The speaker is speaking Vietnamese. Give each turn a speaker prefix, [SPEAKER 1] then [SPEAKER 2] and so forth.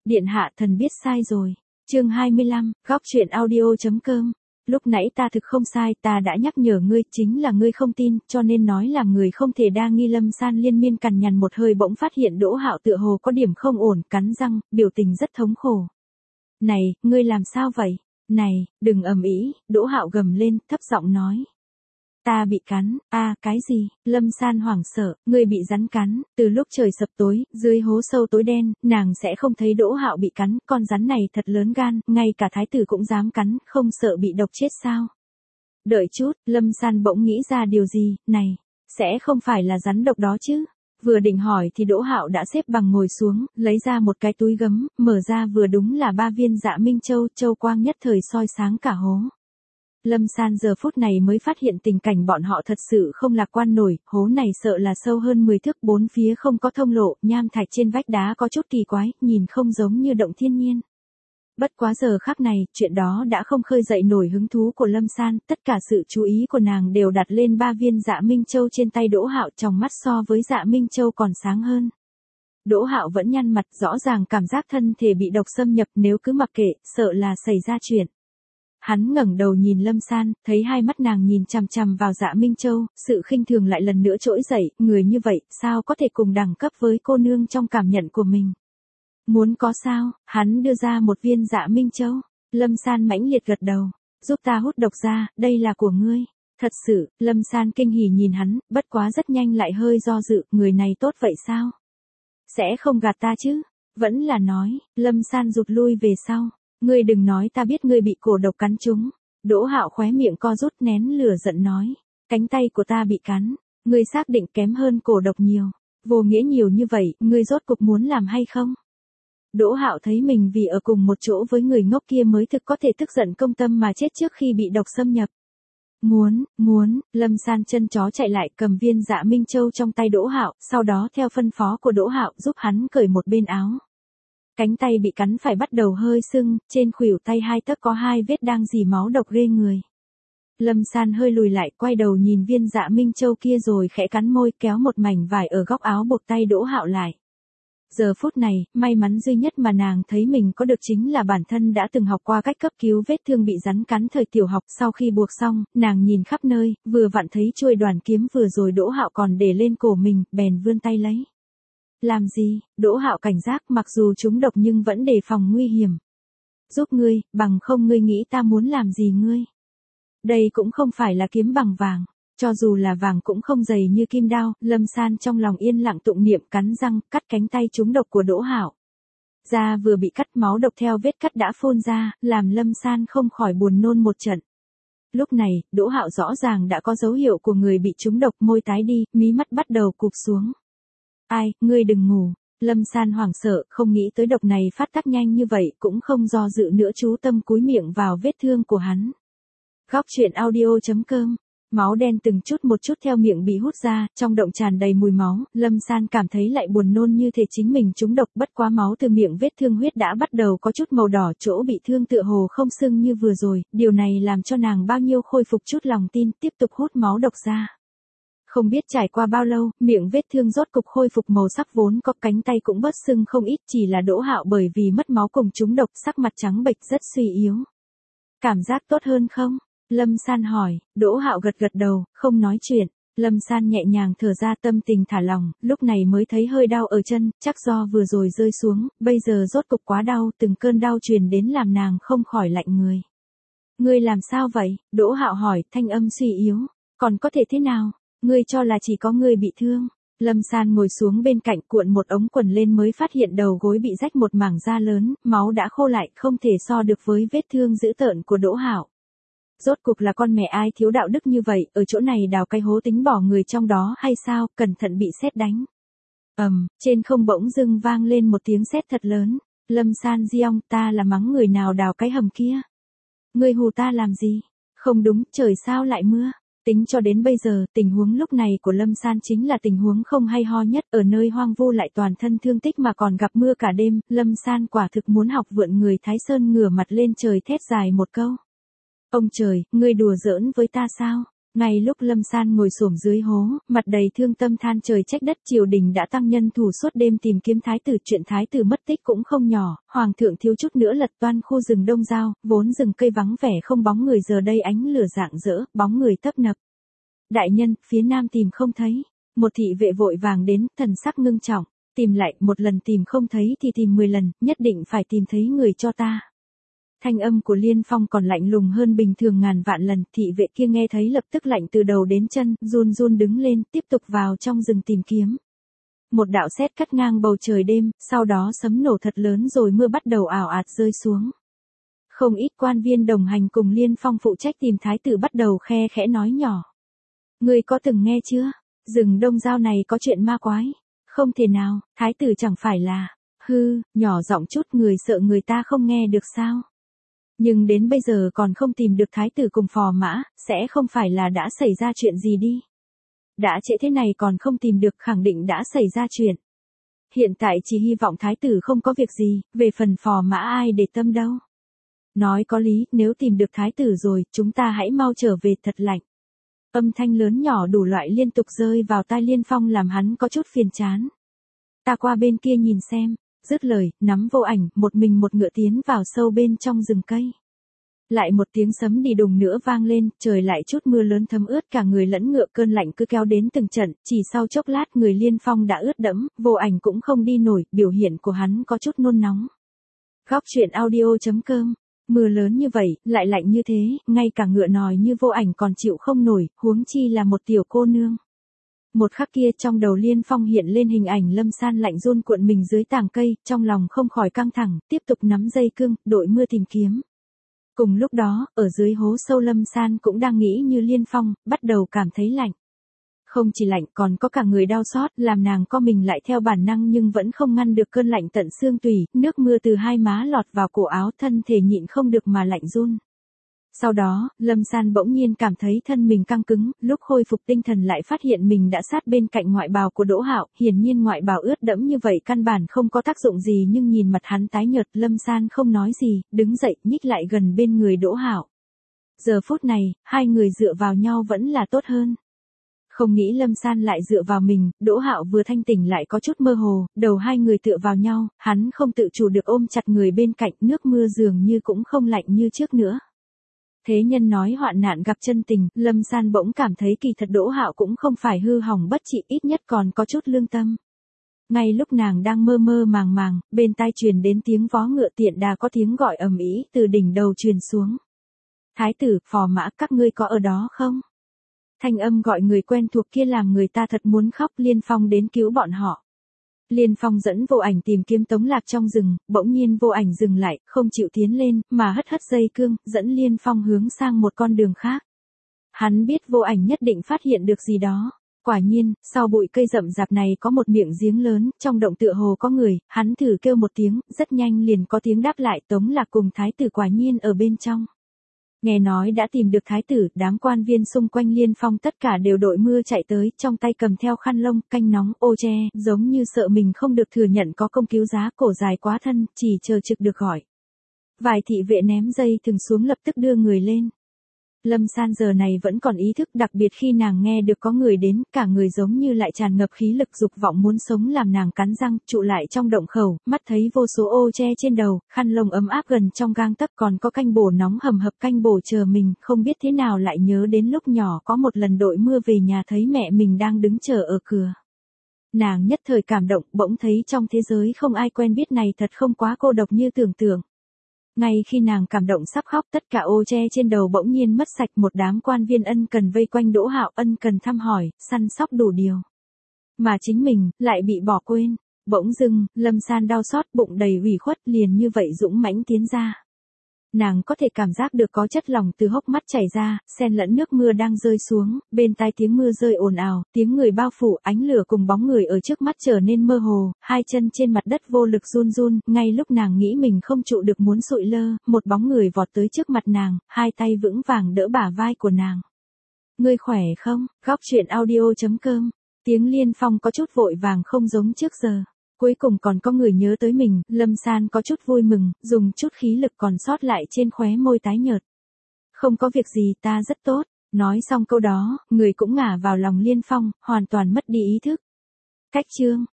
[SPEAKER 1] Điện hạ thần biết sai rồi. Chương 25, góc truyện audio.com. Lúc nãy ta thực không sai, ta đã nhắc nhở ngươi, chính là ngươi không tin, cho nên nói là người không thể đa nghi. Lâm San liên miên cằn nhằn một hơi bỗng phát hiện Đỗ Hạo tựa hồ có điểm không ổn, cắn răng, biểu tình rất thống khổ. Này, ngươi làm sao vậy? Này, đừng ầm ĩ, Đỗ Hạo gầm lên, thấp giọng nói. Ta bị cắn, cái gì? Lâm San hoảng sợ, ngươi bị rắn cắn. Từ lúc trời sập tối, dưới hố sâu tối đen, nàng sẽ không thấy Đỗ Hạo bị cắn, con rắn này thật lớn gan, ngay cả thái tử cũng dám cắn, không sợ bị độc chết sao? Đợi chút, Lâm San bỗng nghĩ ra điều gì, này, sẽ không phải là rắn độc đó chứ? Vừa định hỏi thì Đỗ Hạo đã xếp bằng ngồi xuống, lấy ra một cái túi gấm, mở ra vừa đúng là 3 viên Dạ Minh Châu, châu quang nhất thời soi sáng cả hố. Lâm San giờ phút này mới phát hiện tình cảnh bọn họ thật sự không lạc quan nổi, hố này sợ là sâu hơn 10 thước, bốn phía không có thông lộ, nham thạch trên vách đá có chút kỳ quái, nhìn không giống như động thiên nhiên. Bất quá giờ khắc này, chuyện đó đã không khơi dậy nổi hứng thú của Lâm San, tất cả sự chú ý của nàng đều đặt lên 3 viên Dạ Minh Châu trên tay Đỗ Hạo, trong mắt so với Dạ Minh Châu còn sáng hơn. Đỗ Hạo vẫn nhăn mặt, rõ ràng cảm giác thân thể bị độc xâm nhập, nếu cứ mặc kệ, sợ là xảy ra chuyện. Hắn ngẩng đầu nhìn Lâm San, thấy hai mắt nàng nhìn chằm chằm vào Dạ Minh Châu, sự khinh thường lại lần nữa trỗi dậy, người như vậy, sao có thể cùng đẳng cấp với cô nương trong cảm nhận của mình. Muốn có sao, hắn đưa ra một viên Dạ Minh Châu. Lâm San mãnh liệt gật đầu, giúp ta hút độc ra, đây là của ngươi. Thật sự, Lâm San kinh hỉ nhìn hắn, bất quá rất nhanh lại hơi do dự, người này tốt vậy sao? Sẽ không gạt ta chứ? Vẫn là nói, Lâm San rụt lui về sau. Ngươi đừng nói ta biết ngươi bị cổ độc cắn trúng. Đỗ Hạo khóe miệng co rút nén lửa giận nói. Cánh tay của ta bị cắn. Ngươi xác định kém hơn cổ độc nhiều. Vô nghĩa nhiều như vậy, ngươi rốt cục muốn làm hay không? Đỗ Hạo thấy mình vì ở cùng một chỗ với người ngốc kia mới thực có thể tức giận công tâm mà chết trước khi bị độc xâm nhập. Muốn, Lâm San chân chó chạy lại cầm viên Dạ Minh Châu trong tay Đỗ Hạo, sau đó theo phân phó của Đỗ Hạo giúp hắn cởi một bên áo. Cánh tay bị cắn phải bắt đầu hơi sưng, trên khuỷu tay 2 tấc có 2 vết đang rỉ máu độc ghê người. Lâm San hơi lùi lại, quay đầu nhìn viên Dạ Minh Châu kia rồi khẽ cắn môi, kéo một mảnh vải ở góc áo buộc tay Đỗ Hạo lại. Giờ phút này, may mắn duy nhất mà nàng thấy mình có được chính là bản thân đã từng học qua cách cấp cứu vết thương bị rắn cắn thời tiểu học. Sau khi buộc xong, nàng nhìn khắp nơi, vừa vặn thấy chuôi đoàn kiếm vừa rồi Đỗ Hạo còn để lên cổ mình, bèn vươn tay lấy. Làm gì? Đỗ Hạo cảnh giác, mặc dù trúng độc nhưng vẫn đề phòng nguy hiểm. Giúp ngươi, bằng không ngươi nghĩ ta muốn làm gì ngươi? Đây cũng không phải là kiếm bằng vàng, cho dù là vàng cũng không dày như kim đao. Lâm San trong lòng yên lặng tụng niệm, cắn răng, cắt cánh tay trúng độc của Đỗ Hạo. Da vừa bị cắt, máu độc theo vết cắt đã phun ra, làm Lâm San không khỏi buồn nôn một trận. Lúc này, Đỗ Hạo rõ ràng đã có dấu hiệu của người bị trúng độc, môi tái đi, mí mắt bắt đầu cụp xuống. Ai, ngươi đừng ngủ. Lâm San hoảng sợ, không nghĩ tới độc này phát tác nhanh như vậy, cũng không do dự nữa, chú tâm cúi miệng vào vết thương của hắn. Góc truyện audio.com. Máu đen từng chút một chút theo miệng bị hút ra, trong động tràn đầy mùi máu. Lâm San cảm thấy lại buồn nôn như thể chính mình trúng độc, bất quá máu từ miệng vết thương huyết đã bắt đầu có chút màu đỏ, chỗ bị thương tựa hồ không sưng như vừa rồi, điều này làm cho nàng bao nhiêu khôi phục chút lòng tin, tiếp tục hút máu độc ra. Không biết trải qua bao lâu, miệng vết thương rốt cục khôi phục màu sắc vốn có, cánh tay cũng bớt sưng không ít, chỉ là Đỗ Hạo bởi vì mất máu cùng trúng độc, sắc mặt trắng bệch rất suy yếu. Cảm giác tốt hơn không? Lâm San hỏi. Đỗ Hạo gật gật đầu, không nói chuyện. Lâm San nhẹ nhàng thở ra, tâm tình thả lỏng, lúc này mới thấy hơi đau ở chân, chắc do vừa rồi rơi xuống, bây giờ rốt cục quá đau, từng cơn đau truyền đến làm nàng không khỏi lạnh người. Ngươi làm sao vậy? Đỗ Hạo hỏi, thanh âm suy yếu. Còn có thể thế nào? Ngươi cho là chỉ có ngươi bị thương. Lâm San ngồi xuống bên cạnh, cuộn một ống quần lên mới phát hiện đầu gối bị rách một mảng da lớn, máu đã khô lại, không thể so được với vết thương dữ tợn của Đỗ Hạo. Rốt cuộc là con mẹ ai thiếu đạo đức như vậy, ở chỗ này đào cái hố tính bỏ người trong đó hay sao, cẩn thận bị sét đánh. Trên không bỗng dưng vang lên một tiếng sét thật lớn. Lâm San giong, ta là mắng người nào đào cái hầm kia? Ngươi hù ta làm gì? Không đúng, trời sao lại mưa? Tính cho đến bây giờ, tình huống lúc này của Lâm San chính là tình huống không hay ho nhất, ở nơi hoang vu lại toàn thân thương tích mà còn gặp mưa cả đêm, Lâm San quả thực muốn học vượn người Thái Sơn, ngửa mặt lên trời thét dài một câu. Ông trời, ngươi đùa giỡn với ta sao? Ngay lúc Lâm San ngồi xổm dưới hố, mặt đầy thương tâm than trời trách đất, triều đình đã tăng nhân thủ suốt đêm tìm kiếm thái tử, chuyện thái tử mất tích cũng không nhỏ, hoàng thượng thiếu chút nữa lật toan khu rừng Đông Giao, vốn rừng cây vắng vẻ không bóng người giờ đây ánh lửa rạng rỡ, bóng người tấp nập. Đại nhân, phía nam tìm không thấy. Một thị vệ vội vàng đến, thần sắc ngưng trọng, tìm lại, một lần tìm không thấy thì tìm 10 lần, nhất định phải tìm thấy người cho ta. Thanh âm của Liên Phong còn lạnh lùng hơn bình thường ngàn vạn lần, thị vệ kia nghe thấy lập tức lạnh từ đầu đến chân, run run đứng lên, tiếp tục vào trong rừng tìm kiếm. Một đạo sét cắt ngang bầu trời đêm, sau đó sấm nổ thật lớn rồi mưa bắt đầu ảo ạt rơi xuống. Không ít quan viên đồng hành cùng Liên Phong phụ trách tìm thái tử bắt đầu khe khẽ nói nhỏ. Ngươi có từng nghe chưa? Rừng Đông Giao này có chuyện ma quái. Không thể nào, thái tử chẳng phải là... Hư, nhỏ giọng chút, người sợ người ta không nghe được sao? Nhưng đến bây giờ còn không tìm được thái tử cùng phò mã, sẽ không phải là đã xảy ra chuyện gì đi. Đã trễ thế này còn không tìm được, khẳng định đã xảy ra chuyện. Hiện tại chỉ hy vọng thái tử không có việc gì, về phần phò mã ai để tâm đâu. Nói có lý, nếu tìm được thái tử rồi, chúng ta hãy mau trở về, thật lạnh. Âm thanh lớn nhỏ đủ loại liên tục rơi vào tai Liên Phong làm hắn có chút phiền chán. Ta qua bên kia nhìn xem. Dứt lời, nắm Vô Ảnh, một mình một ngựa tiến vào sâu bên trong rừng cây. Lại một tiếng sấm đi đùng nữa vang lên, trời lại chút mưa lớn thấm ướt cả người lẫn ngựa, cơn lạnh cứ kéo đến từng trận, chỉ sau chốc lát người Liên Phong đã ướt đẫm, Vô Ảnh cũng không đi nổi, biểu hiện của hắn có chút nôn nóng. Góc truyện audio.com. Mưa lớn như vậy, lại lạnh như thế, ngay cả ngựa nòi như Vô Ảnh còn chịu không nổi, huống chi là một tiểu cô nương. Một khắc kia trong đầu Liên Phong hiện lên hình ảnh Lâm San lạnh run cuộn mình dưới tàng cây, trong lòng không khỏi căng thẳng, tiếp tục nắm dây cương, đội mưa tìm kiếm. Cùng lúc đó, ở dưới hố sâu Lâm San cũng đang nghĩ như Liên Phong, bắt đầu cảm thấy lạnh. Không chỉ lạnh còn có cả người đau xót, làm nàng co mình lại theo bản năng nhưng vẫn không ngăn được cơn lạnh tận xương tủy, nước mưa từ hai má lọt vào cổ áo, thân thể nhịn không được mà lạnh run. Sau đó, Lâm San bỗng nhiên cảm thấy thân mình căng cứng, lúc khôi phục tinh thần lại phát hiện mình đã sát bên cạnh ngoại bào của Đỗ Hạo, hiển nhiên ngoại bào ướt đẫm như vậy căn bản không có tác dụng gì, nhưng nhìn mặt hắn tái nhợt, Lâm San không nói gì, đứng dậy, nhích lại gần bên người Đỗ Hạo. Giờ phút này, hai người dựa vào nhau vẫn là tốt hơn. Không nghĩ Lâm San lại dựa vào mình, Đỗ Hạo vừa thanh tỉnh lại có chút mơ hồ, đầu hai người tựa vào nhau, hắn không tự chủ được ôm chặt người bên cạnh, nước mưa dường như cũng không lạnh như trước nữa. Thế nhân nói hoạn nạn gặp chân tình, Lâm San bỗng cảm thấy kỳ thật Đỗ Hạo cũng không phải hư hỏng bất trị, ít nhất còn có chút lương tâm. Ngay lúc nàng đang mơ mơ màng màng, bên tai truyền đến tiếng vó ngựa, tiện đà có tiếng gọi ầm ĩ từ đỉnh đầu truyền xuống. Thái tử, phò mã, các ngươi có ở đó không? Thanh âm gọi người quen thuộc kia làm người ta thật muốn khóc. Liên Phong đến cứu bọn họ. Liên Phong dẫn Vô Ảnh tìm kiếm Tống Lạc trong rừng, bỗng nhiên Vô Ảnh dừng lại, không chịu tiến lên, mà hất hất dây cương, dẫn Liên Phong hướng sang một con đường khác. Hắn biết Vô Ảnh nhất định phát hiện được gì đó. Quả nhiên, sau bụi cây rậm rạp này có một miệng giếng lớn, trong động tựa hồ có người, hắn thử kêu một tiếng, rất nhanh liền có tiếng đáp lại, Tống Lạc cùng thái tử quả nhiên ở bên trong. Nghe nói đã tìm được thái tử, đám quan viên xung quanh Liên Phong tất cả đều đội mưa chạy tới, trong tay cầm theo khăn lông, canh nóng, ô che, giống như sợ mình không được thừa nhận có công cứu giá, cổ dài quá thân, chỉ chờ trực được gọi. Vài thị vệ ném dây thừng xuống lập tức đưa người lên. Lâm San giờ này vẫn còn ý thức, đặc biệt khi nàng nghe được có người đến, cả người giống như lại tràn ngập khí lực dục vọng muốn sống làm nàng cắn răng, trụ lại trong động khẩu, mắt thấy vô số ô che trên đầu, khăn lông ấm áp gần trong gang tấc, còn có canh bổ nóng hầm hập canh bổ chờ mình, không biết thế nào lại nhớ đến lúc nhỏ có một lần đội mưa về nhà thấy mẹ mình đang đứng chờ ở cửa. Nàng nhất thời cảm động, bỗng thấy trong thế giới không ai quen biết này thật không quá cô độc như tưởng tượng. Ngay khi nàng cảm động sắp khóc, tất cả ô che trên đầu bỗng nhiên mất sạch, một đám quan viên ân cần vây quanh Đỗ Hạo, ân cần thăm hỏi, săn sóc đủ điều. Mà chính mình, lại bị bỏ quên. Bỗng dưng, Lâm San đau xót, bụng đầy ủy khuất, liền như vậy dũng mãnh tiến ra. Nàng có thể cảm giác được có chất lỏng từ hốc mắt chảy ra, xen lẫn nước mưa đang rơi xuống, bên tai tiếng mưa rơi ồn ào, tiếng người bao phủ, ánh lửa cùng bóng người ở trước mắt trở nên mơ hồ, hai chân trên mặt đất vô lực run run, ngay lúc nàng nghĩ mình không trụ được muốn sụi lơ, một bóng người vọt tới trước mặt nàng, hai tay vững vàng đỡ bả vai của nàng. Ngươi khỏe không? Góc truyện audio.com. Tiếng Liên Phong có chút vội vàng không giống trước giờ. Cuối cùng còn có người nhớ tới mình, Lâm San có chút vui mừng, dùng chút khí lực còn sót lại trên khóe môi tái nhợt. Không có việc gì, ta rất tốt. Nói xong câu đó, người cũng ngả vào lòng Liên Phong, hoàn toàn mất đi ý thức. Cách chương